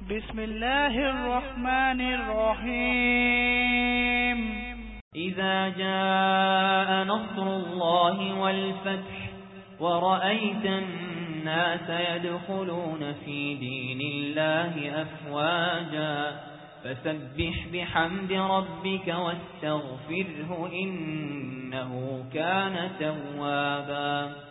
بسم الله الرحمن الرحيم إذا جاء نصر الله والفتح ورأيت الناس يدخلون في دين الله أفواجا فسبح بحمد ربك واستغفره إنه كان توابا